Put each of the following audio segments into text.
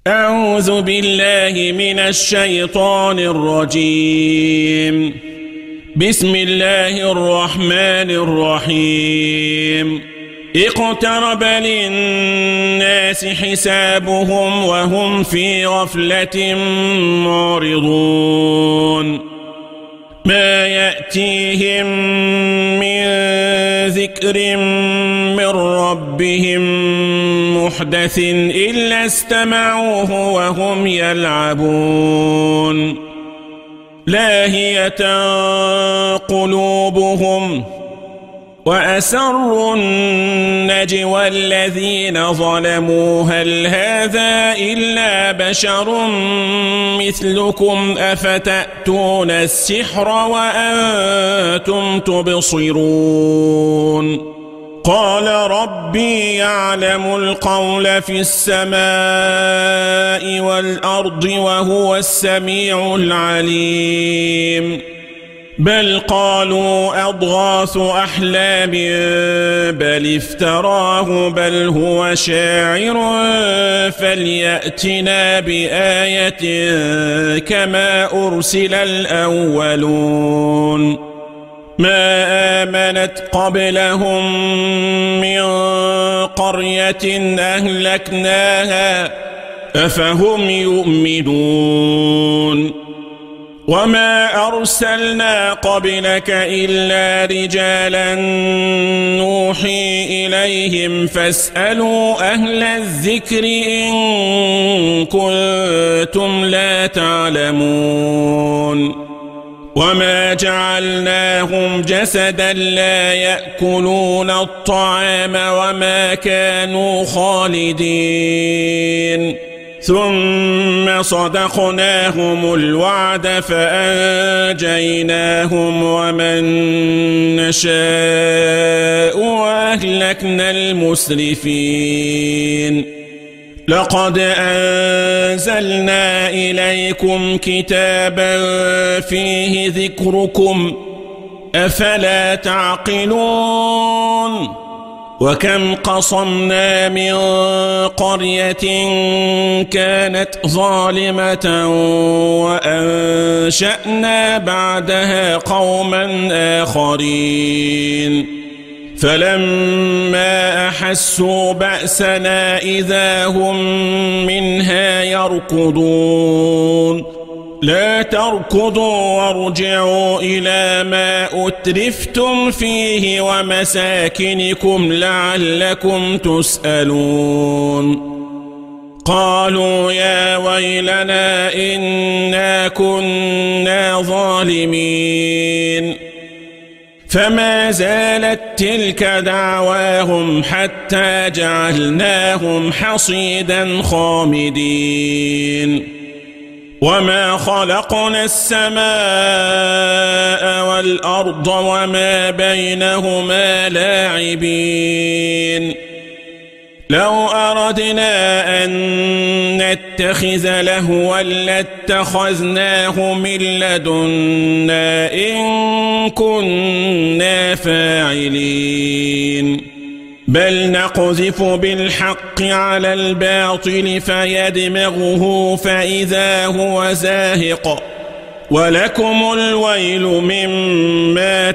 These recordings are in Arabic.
أعوذ بالله من الشيطان الرجيم. بسم الله الرحمن الرحيم. اقترب للناس حسابهم وهم في غفلة معرضون. ما يأتيهم من ذكر من ربهم محدث إلا استمعوه وهم يلعبون. لاهية قلوبهم وأسروا النجوى الذين ظلموا هل هذا إلا بشر مثلكم أفتأتون السحر وأنتم تبصرون. قال ربي يعلم القول في السماء والأرض وهو السميع العليم. بل قالوا أضغاث أحلام بل افتراه بل هو شاعر فليأتنا بآية كما أرسل الأولون. ما آمنت قبلهم من قرية أهلكناها أفهم يؤمنون. وما أرسلنا قبلك إلا رجالا نوحي إليهم فاسألوا أهل الذكر إن كنتم لا تعلمون. وما جعلناهم جسدا لا يأكلون الطعام وما كانوا خالدين. ثم صدقناهم الوعد فأنجيناهم ومن نشاء وأهلكنا المسرفين. لقد أنزلنا إليكم كتابا فيه ذكركم أفلا تعقلون. وكم قصمنا من قرية كانت ظالمة وأنشأنا بعدها قوما آخرين فلما أحسوا بأسنا إذا هم منها يركضون. لا تركضوا وارجعوا إلى ما أترفتم فيه ومساكنكم لعلكم تسألون. قالوا يا ويلنا إنا كنا ظالمين. فما زالت تلك دعواهم حتى جعلناهم حصيدا خامدين. وما خلقنا السماء والأرض وما بينهما لاعبين. لو أردنا أن نتخذ لهوا لاتخذناه من لدنا إن كنا فاعلين. بل نقذف بالحق على الباطل فيدمغه فإذا هو زاهق ولكم الويل مما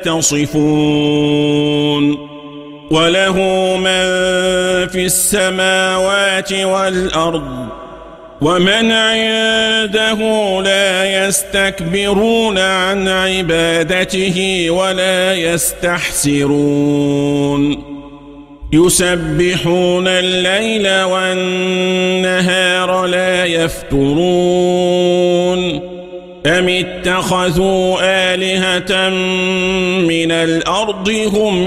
تصفون. وله من في السماوات والأرض ومن عنده لا يستكبرون عن عبادته ولا يستحسرون. يسبحون الليل والنهار لا يفترون. أم اتخذوا آلهة من الأرض هم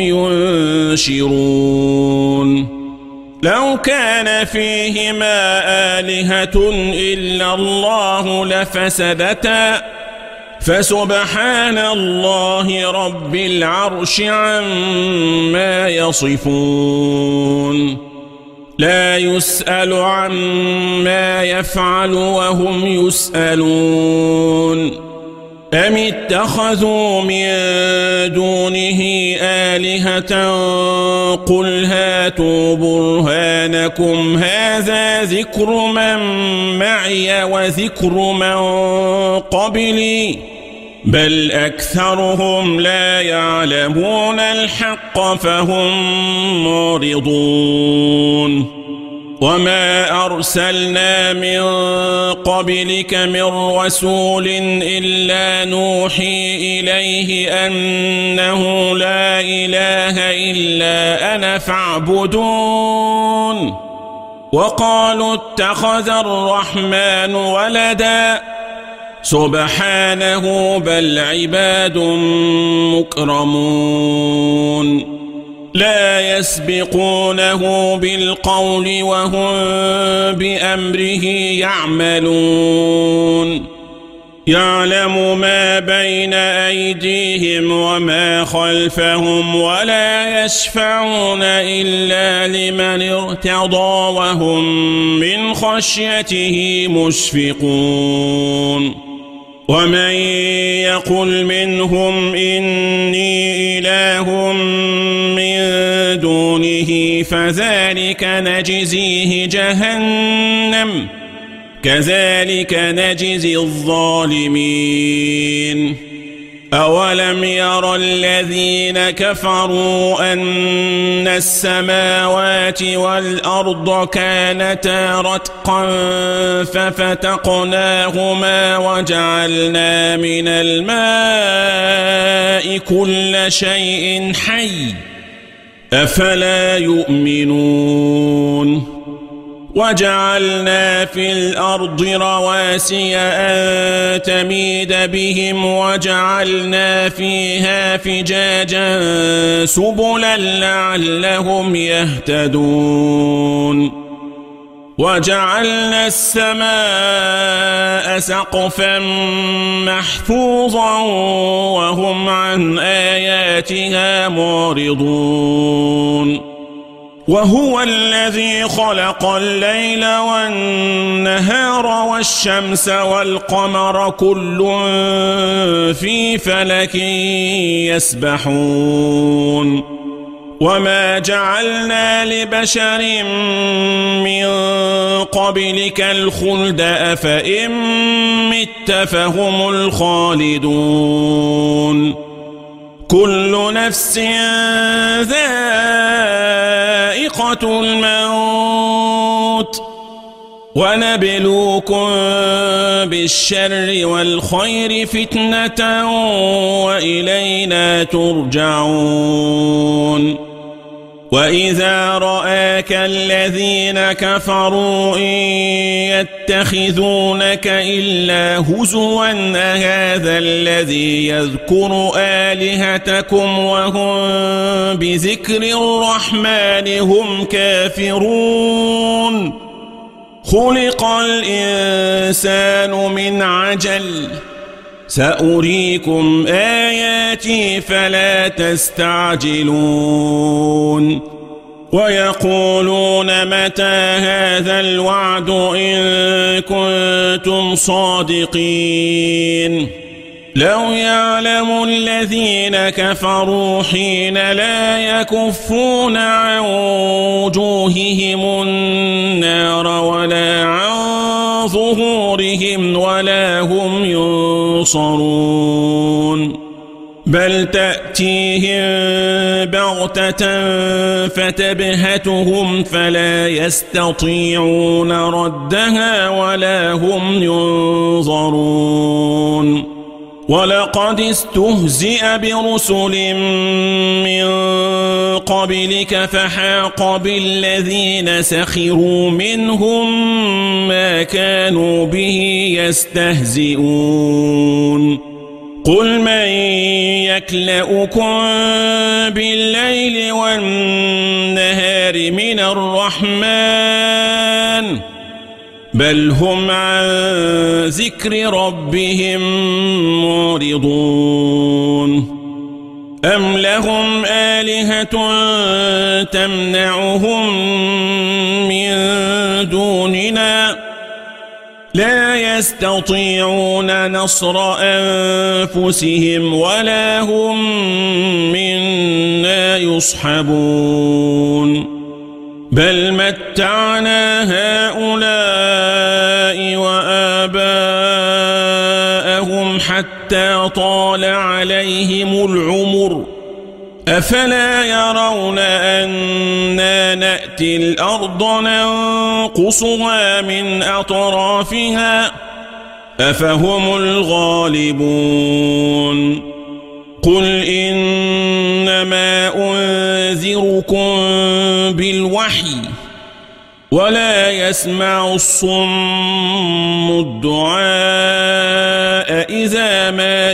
ينشرون. لو كان فيهما آلهة إلا الله لفسدتا فسبحان الله رب العرش عما يصفون. لا يسأل عما يفعل وهم يسألون. أم اتخذوا من دونه آلهة قل هاتوا برهانكم هذا ذكر من معي وذكر من قبلي بل أكثرهم لا يعلمون الحق فهم معرضون وما أرسلنا من قبلك من رسول إلا نوحي إليه أنه لا إله إلا أنا فاعبدون وقالوا اتخذ الرحمن ولدا سبحانه بل عباد مكرمون لا يسبقونه بالقول وهم بأمره يعملون يعلم ما بين أيديهم وما خلفهم ولا يشفعون إلا لمن ارتضى وهم من خشيته مشفقون ومن يقل منهم إني إله من دونه فذلك نجزيه جهنم كذلك نجزي الظالمين أولم ير الذين كفروا أن السماوات والأرض كانتا رتقا ففتقناهما وجعلنا من الماء كل شيء حي أفلا يؤمنون وجعلنا في الأرض رواسي أن تميد بهم وجعلنا فيها فجاجا سبلا لعلهم يهتدون وجعلنا السماء سقفا محفوظا وهم عن آياتها معرضون وهو الذي خلق الليل والنهار والشمس والقمر كل في فلك يسبحون وما جعلنا لبشر من قبلك الخلد أفإن مت فهم الخالدون كل نفس ذائقة الموت ونبلوكم بالشر والخير فتنة وإلينا ترجعون وإذا رآك الذين كفروا إن يتخذونك إلا هزوا أهذا الذي يذكر آلهتكم وهم بذكر الرحمن هم كافرون خلق الإنسان من عجل سأريكم آياتي فلا تستعجلون ويقولون متى هذا الوعد إن كنتم صادقين لو يعلم الذين كفروا حين لا يكفون عن وجوههم النار ولا عن ظهورهم ولا هم ينصرون بل تأتيهم بغتة فتبهتهم فلا يستطيعون ردها ولا هم ينظرون ولقد استهزئ برسل من قبلك فحاق بالذين سخروا منهم ما كانوا به يستهزئون قل من يكلؤكم بالليل والنهار من الرحمن بل هم عن ذكر ربهم معرضون أم لهم آلهة تمنعهم من دوننا لا يستطيعون نصر أنفسهم ولا هم منا يصحبون بل متعنا هؤلاء وآباءهم حتى طال عليهم العمر أفلا يرون أنا نأتي الأرض ننقصها من أطرافها أفهم الغالبون قل إنما أنذركم بالوحي ولا يسمع الصم الدعاء إذا ما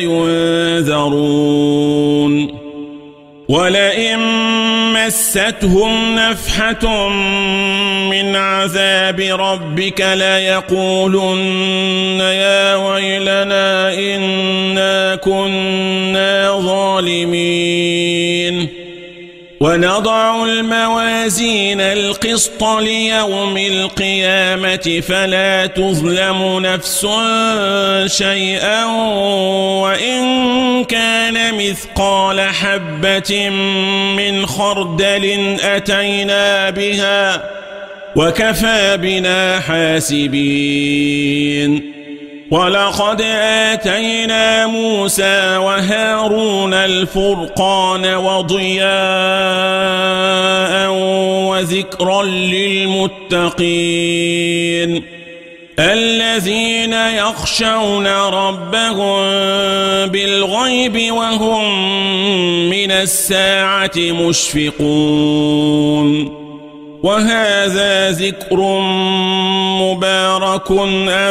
ينذرون ولئن مستهم نفحة من عذاب ربك ليقولن يا ويلنا إنا كنا ظالمين ونضع الموازين القسط ليوم القيامة فلا تظلم نفس شيئا وإن كان مثقال حبة من خردل أتينا بها وكفى بنا حاسبين ولقد آتينا موسى وهارون الفرقان وضياء وذكرا للمتقين الذين يخشون ربهم بالغيب وهم من الساعة مشفقون وهذا ذكر مبارك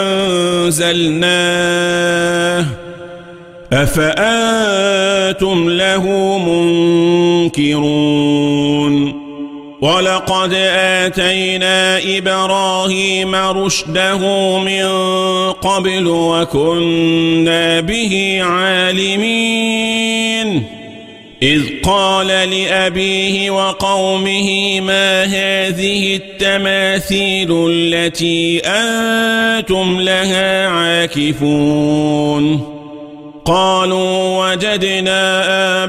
أنزلناه أفأنتم له منكرون ولقد آتينا إبراهيم رشده من قبل وكنا به عالمين إذ قال لأبيه وقومه ما هذه التماثيل التي أنتم لها عاكفون قالوا وجدنا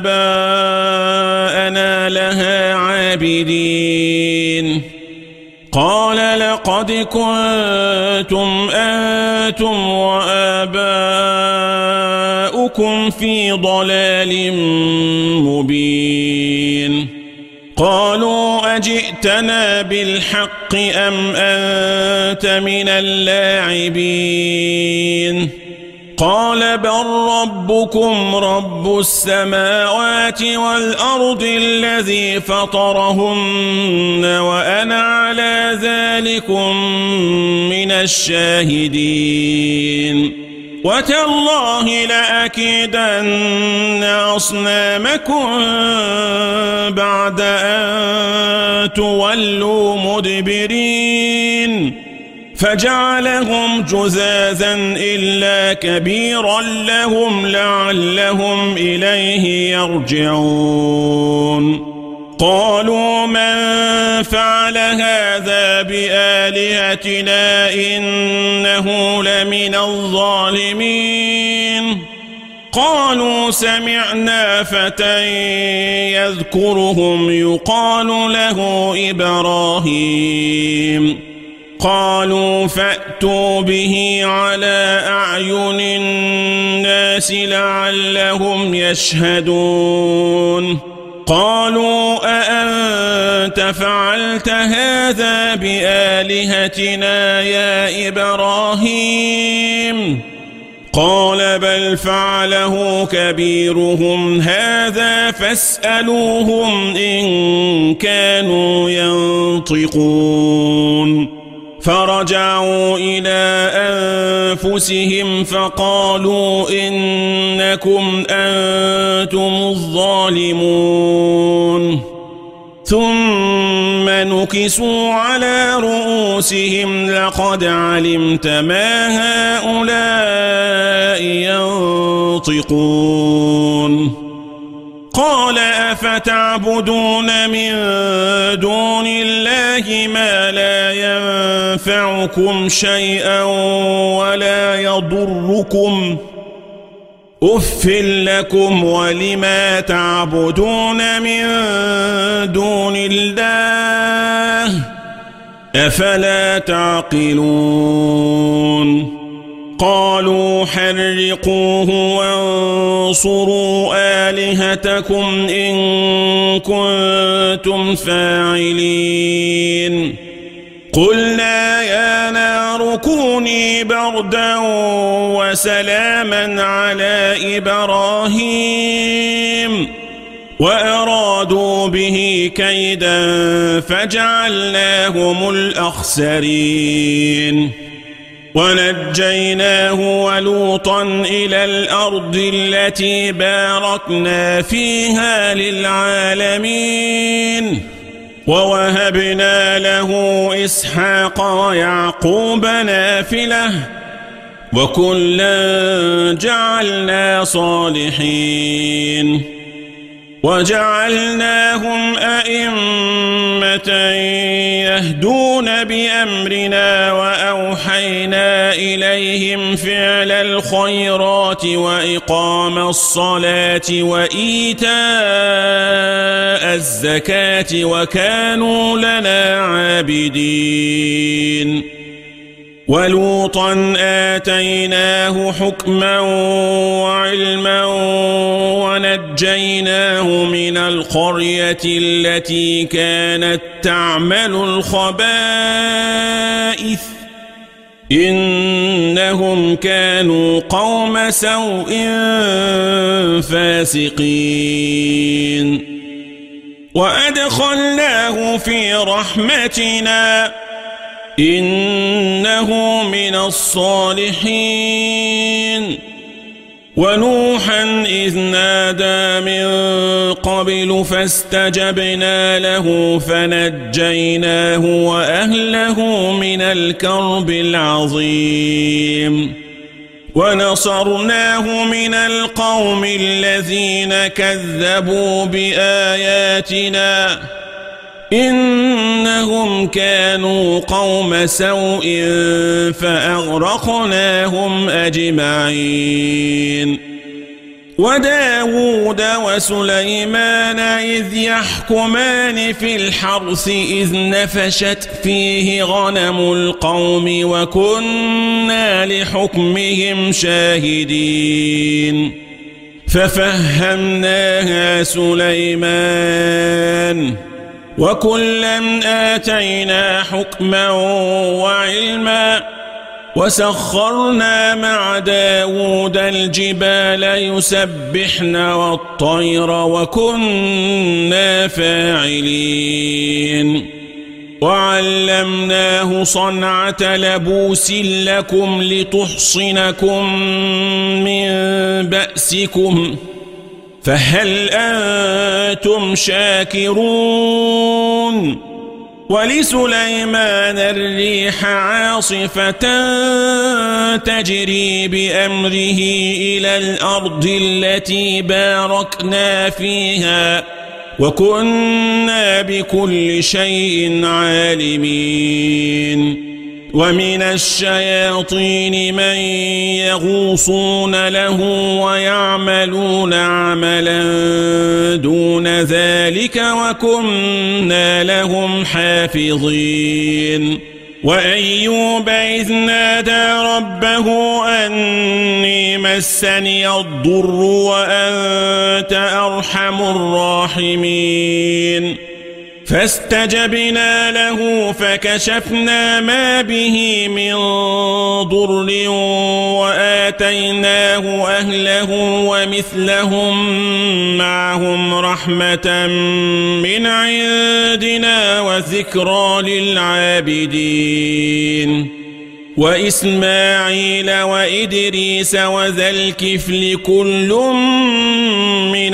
آباءنا لها عابدين قال لقد كنتم أنتم وآباؤكم في ضلال مبين قالوا أجئتنا بالحق أم أنت من اللاعبين قال بل ربكم رب السماوات والأرض الذي فطرهن وأنا على ذلكم من الشاهدين وتالله لأكيدن أصنامكم بعد أن تولوا مدبرين فجعلهم جذاذا إلا كبيرا لهم لعلهم إليه يرجعون قالوا من فعل هذا بآلهتنا إنه لمن الظالمين قالوا سمعنا فتى يذكرهم يقال له إبراهيم قالوا فأتوا به على أعين الناس لعلهم يشهدون قالوا أأنت فعلت هذا بآلهتنا يا إبراهيم قال بل فعله كبيرهم هذا فاسألوهم إن كانوا ينطقون فرجعوا إلى أنفسهم فقالوا إنكم أنتم الظالمون ثم نكسوا على رؤوسهم لقد علمت ما هؤلاء ينطقون قال أفتعبدون من دون الله ما لا ينفعكم شيئا ولا يضركم أف لكم ولما تعبدون من دون الله أفلا تعقلون قالوا حرقوه وانصروا آلهتكم إن كنتم فاعلين قلنا يا نار كوني بردا وسلاما على إبراهيم وأرادوا به كيدا فجعلناهم الأخسرين ونجيناه ولوطا إلى الأرض التي باركنا فيها للعالمين ووهبنا له إسحاق ويعقوب نافلة وكلا جعلنا صالحين وجعلناهم أئمة يهدون بأمرنا وأوحينا إليهم فعل الخيرات وإقام الصلاة وإيتاء الزكاة وكانوا لنا عابدين ولوطا آتيناه حكما وعلما ونجيناه من القرية التي كانت تعمل الخبائث إنهم كانوا قوم سوء فاسقين وأدخلناه في رحمتنا إنه من الصالحين ونوحا إذ نادى من قبل فاستجبنا له فنجيناه وأهله من الكرب العظيم ونصرناه من القوم الذين كذبوا بآياتنا إنهم كانوا قوم سوء فأغرقناهم أجمعين وداود وسليمان إذ يحكمان في الحرث إذ نفشت فيه غنم القوم وكنا لحكمهم شاهدين ففهمناها سليمان وكلا آتينا حكما وعلما وسخرنا مع داود الجبال يسبحن والطير وكنا فاعلين وعلمناه صنعة لبوس لكم لتحصنكم من بأسكم فهل أنتم شاكرون ولسليمان الريح عاصفة تجري بأمره إلى الأرض التي باركنا فيها وكنا بكل شيء عالمين ومن الشياطين من يغوصون له ويعملون عملا دون ذلك وكنا لهم حافظين وأيوب إذ نادى ربه أني مسني الضر وأنت أرحم الراحمين فاستجبنا له فكشفنا ما به من ضر وآتيناه أهله ومثلهم معهم رحمة من عندنا وذكرى للعابدين وإسماعيل وإدريس وذا الكفل كل من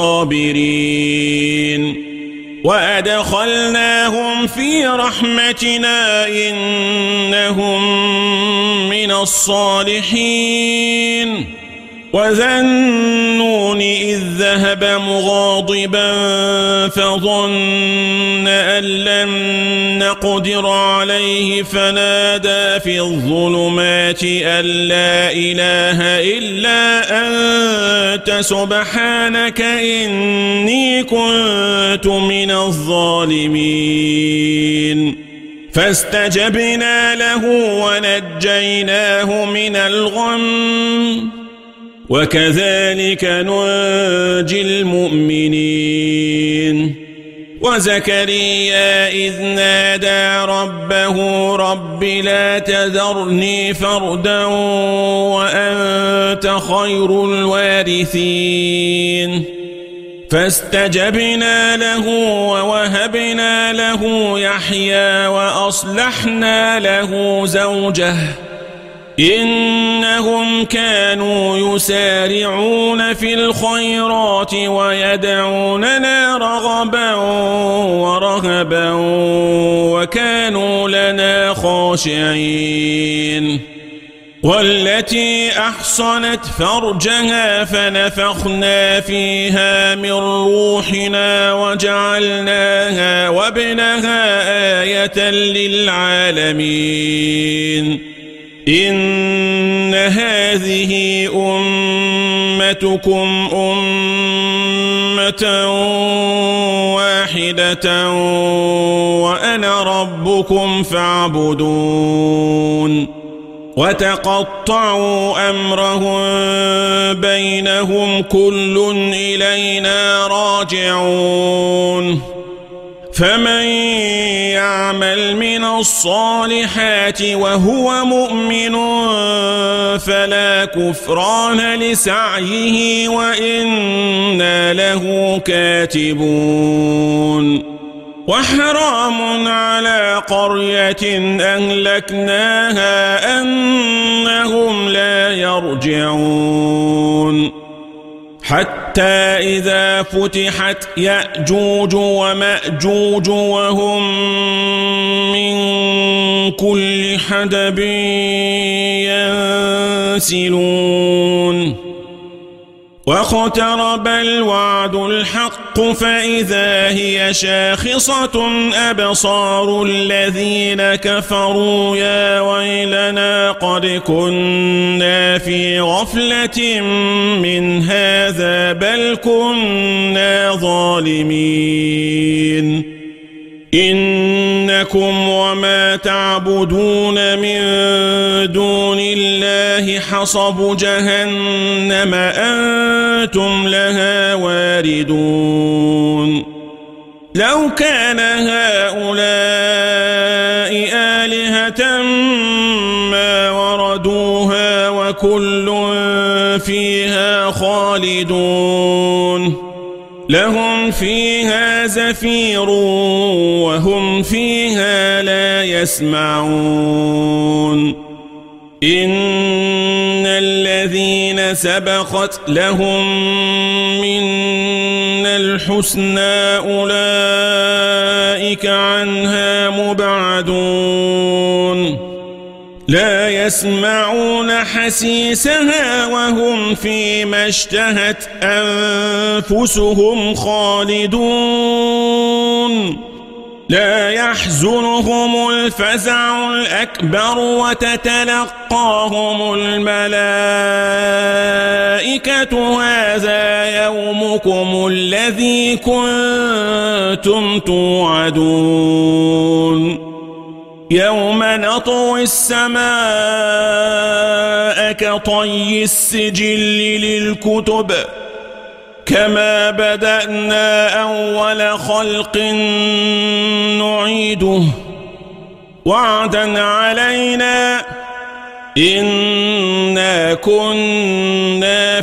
الصابرين وأدخلناهم في رحمتنا إنهم من الصالحين وذا النون إذ ذهب مغاضبا فظن أن لن نقدر عليه فنادى في الظلمات أن لا إله إلا أنت سبحانك إني كنت من الظالمين فاستجبنا له ونجيناه من الغم وكذلك ننجي المؤمنين وزكريا إذ نادى ربه رب لا تذرني فردا وأنت خير الوارثين فاستجبنا له ووهبنا له يحيى وأصلحنا له زوجه إنهم كانوا يسارعون في الخيرات ويدعوننا رغبا ورهبا وكانوا لنا خاشعين والتي أحصنت فرجها فنفخنا فيها من روحنا وجعلناها وابنها آية للعالمين إن هذه أمتكم أمة واحدة وأنا ربكم فاعبدون وتقطعوا أمرهم بينهم كل إلينا راجعون فمن يعمل من الصالحات وهو مؤمن فلا كفران لسعيه وإنا له كاتبون وحرام على قرية أهلكناها أنهم لا يرجعون حتى إذا فتحت يأجوج ومأجوج وهم من كل حدب ينسلون واقترب الوعد الحق فإذا هي شاخصة أبصار الذين كفروا يا ويلنا قد كنا في غفلة من هذا بل كنا ظالمين إنكم وما تعبدون من دون الله حصب جهنم أنتم لها واردون لو كان هؤلاء آلهة ما وردوها وكل فيها خالدون لهم فيها زفير وهم فيها لا يسمعون إن الذين سبقت لهم منا الحسنى أولئك عنها مبعدون لا يسمعون حسيسها وهم فيما اشتهت أنفسهم خالدون لا يحزنهم الفزع الأكبر وتتلقاهم الملائكة هذا يومكم الذي كنتم توعدون يوم نطوي السماء كطي السجل للكتب كما بدأنا أول خلق نعيده وعدا علينا إنا كنا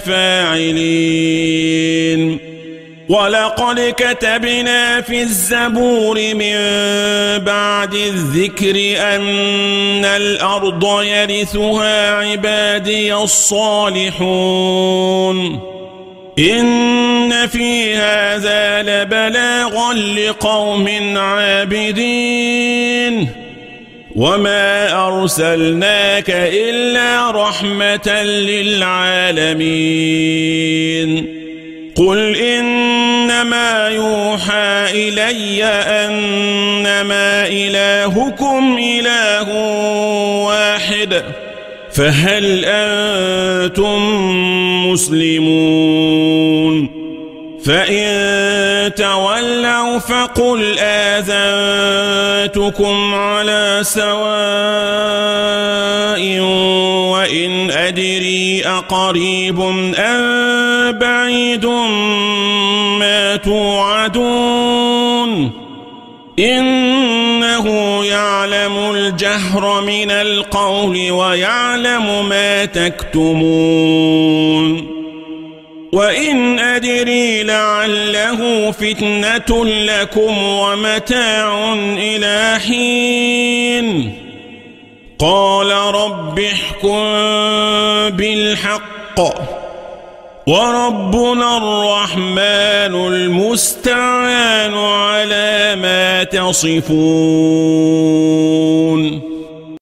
فاعلين ولقد كتبنا في الزبور من بعد الذكر أن الأرض يرثها عبادي الصالحون إن في هذا لبلاغا لقوم عابدين وما أرسلناك إلا رحمة للعالمين قل إنما يوحى إلي أنما إلهكم إله واحد فهل أنتم مسلمون فإن تولوا فقل آذنتكم على سواء وإن أدري أقريب أم بعيد ما توعدون إنه يعلم الجهر من القول ويعلم ما تكتمون وإن أدري لعله فتنة لكم ومتاع إلى حين قال رب احكم بالحق وربنا الرحمن المستعان على ما تصفون